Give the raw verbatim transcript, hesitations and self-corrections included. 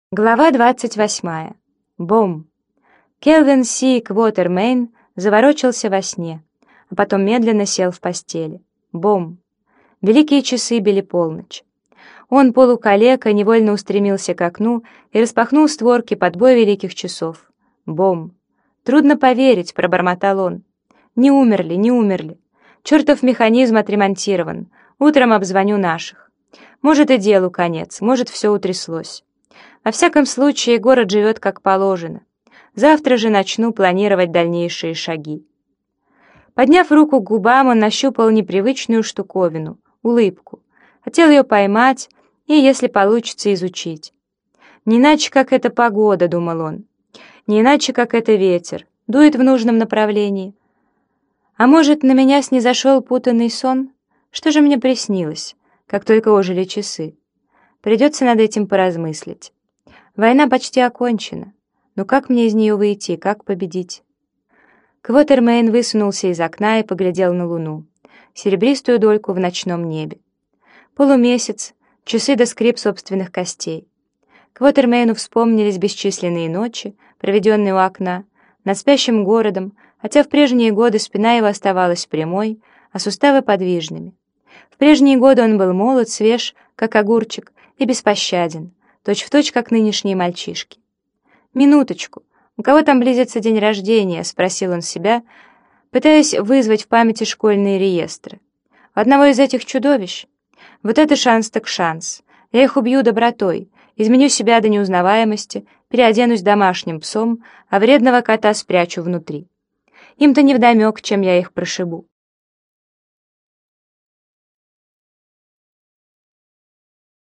Глава двадцать восьмая. Бом. Келвин Си Квотермейн заворочился во сне, а потом медленно сел в постели. Бом. Великие часы били полночь. Он, полукалека, невольно устремился к окну и распахнул створки под бой великих часов. Бом. «Трудно поверить», — пробормотал он. «Не умерли, не умерли. Чертов механизм отремонтирован. Утром обзвоню наших. Может, и делу конец, может, все утряслось. Во всяком случае, город живет как положено. Завтра же начну планировать дальнейшие шаги». Подняв руку к губам, он нащупал непривычную штуковину — улыбку. Хотел ее поймать и, если получится, изучить. «Не иначе, как это погода», — думал он. «Не иначе, как это ветер. Дует в нужном направлении. А может, на меня снизошел путанный сон? Что же мне приснилось, как только ожили часы? Придется над этим поразмыслить. Война почти окончена. Но как мне из нее выйти, как победить?» Квотермейн высунулся из окна и поглядел на луну, серебристую дольку в ночном небе. Полумесяц, часы до скрип собственных костей. Квотермейну вспомнились бесчисленные ночи, проведенные у окна, над спящим городом, хотя в прежние годы спина его оставалась прямой, а суставы подвижными. В прежние годы он был молод, свеж, как огурчик, и беспощаден, точь-в-точь, как нынешние мальчишки. «Минуточку, у кого там близится день рождения?» — спросил он себя, пытаясь вызвать в памяти школьные реестры. «У одного из этих чудовищ? Вот это шанс так шанс. Я их убью добротой, изменю себя до неузнаваемости, переоденусь домашним псом, а вредного кота спрячу внутри. Им-то невдомек, чем я их прошибу.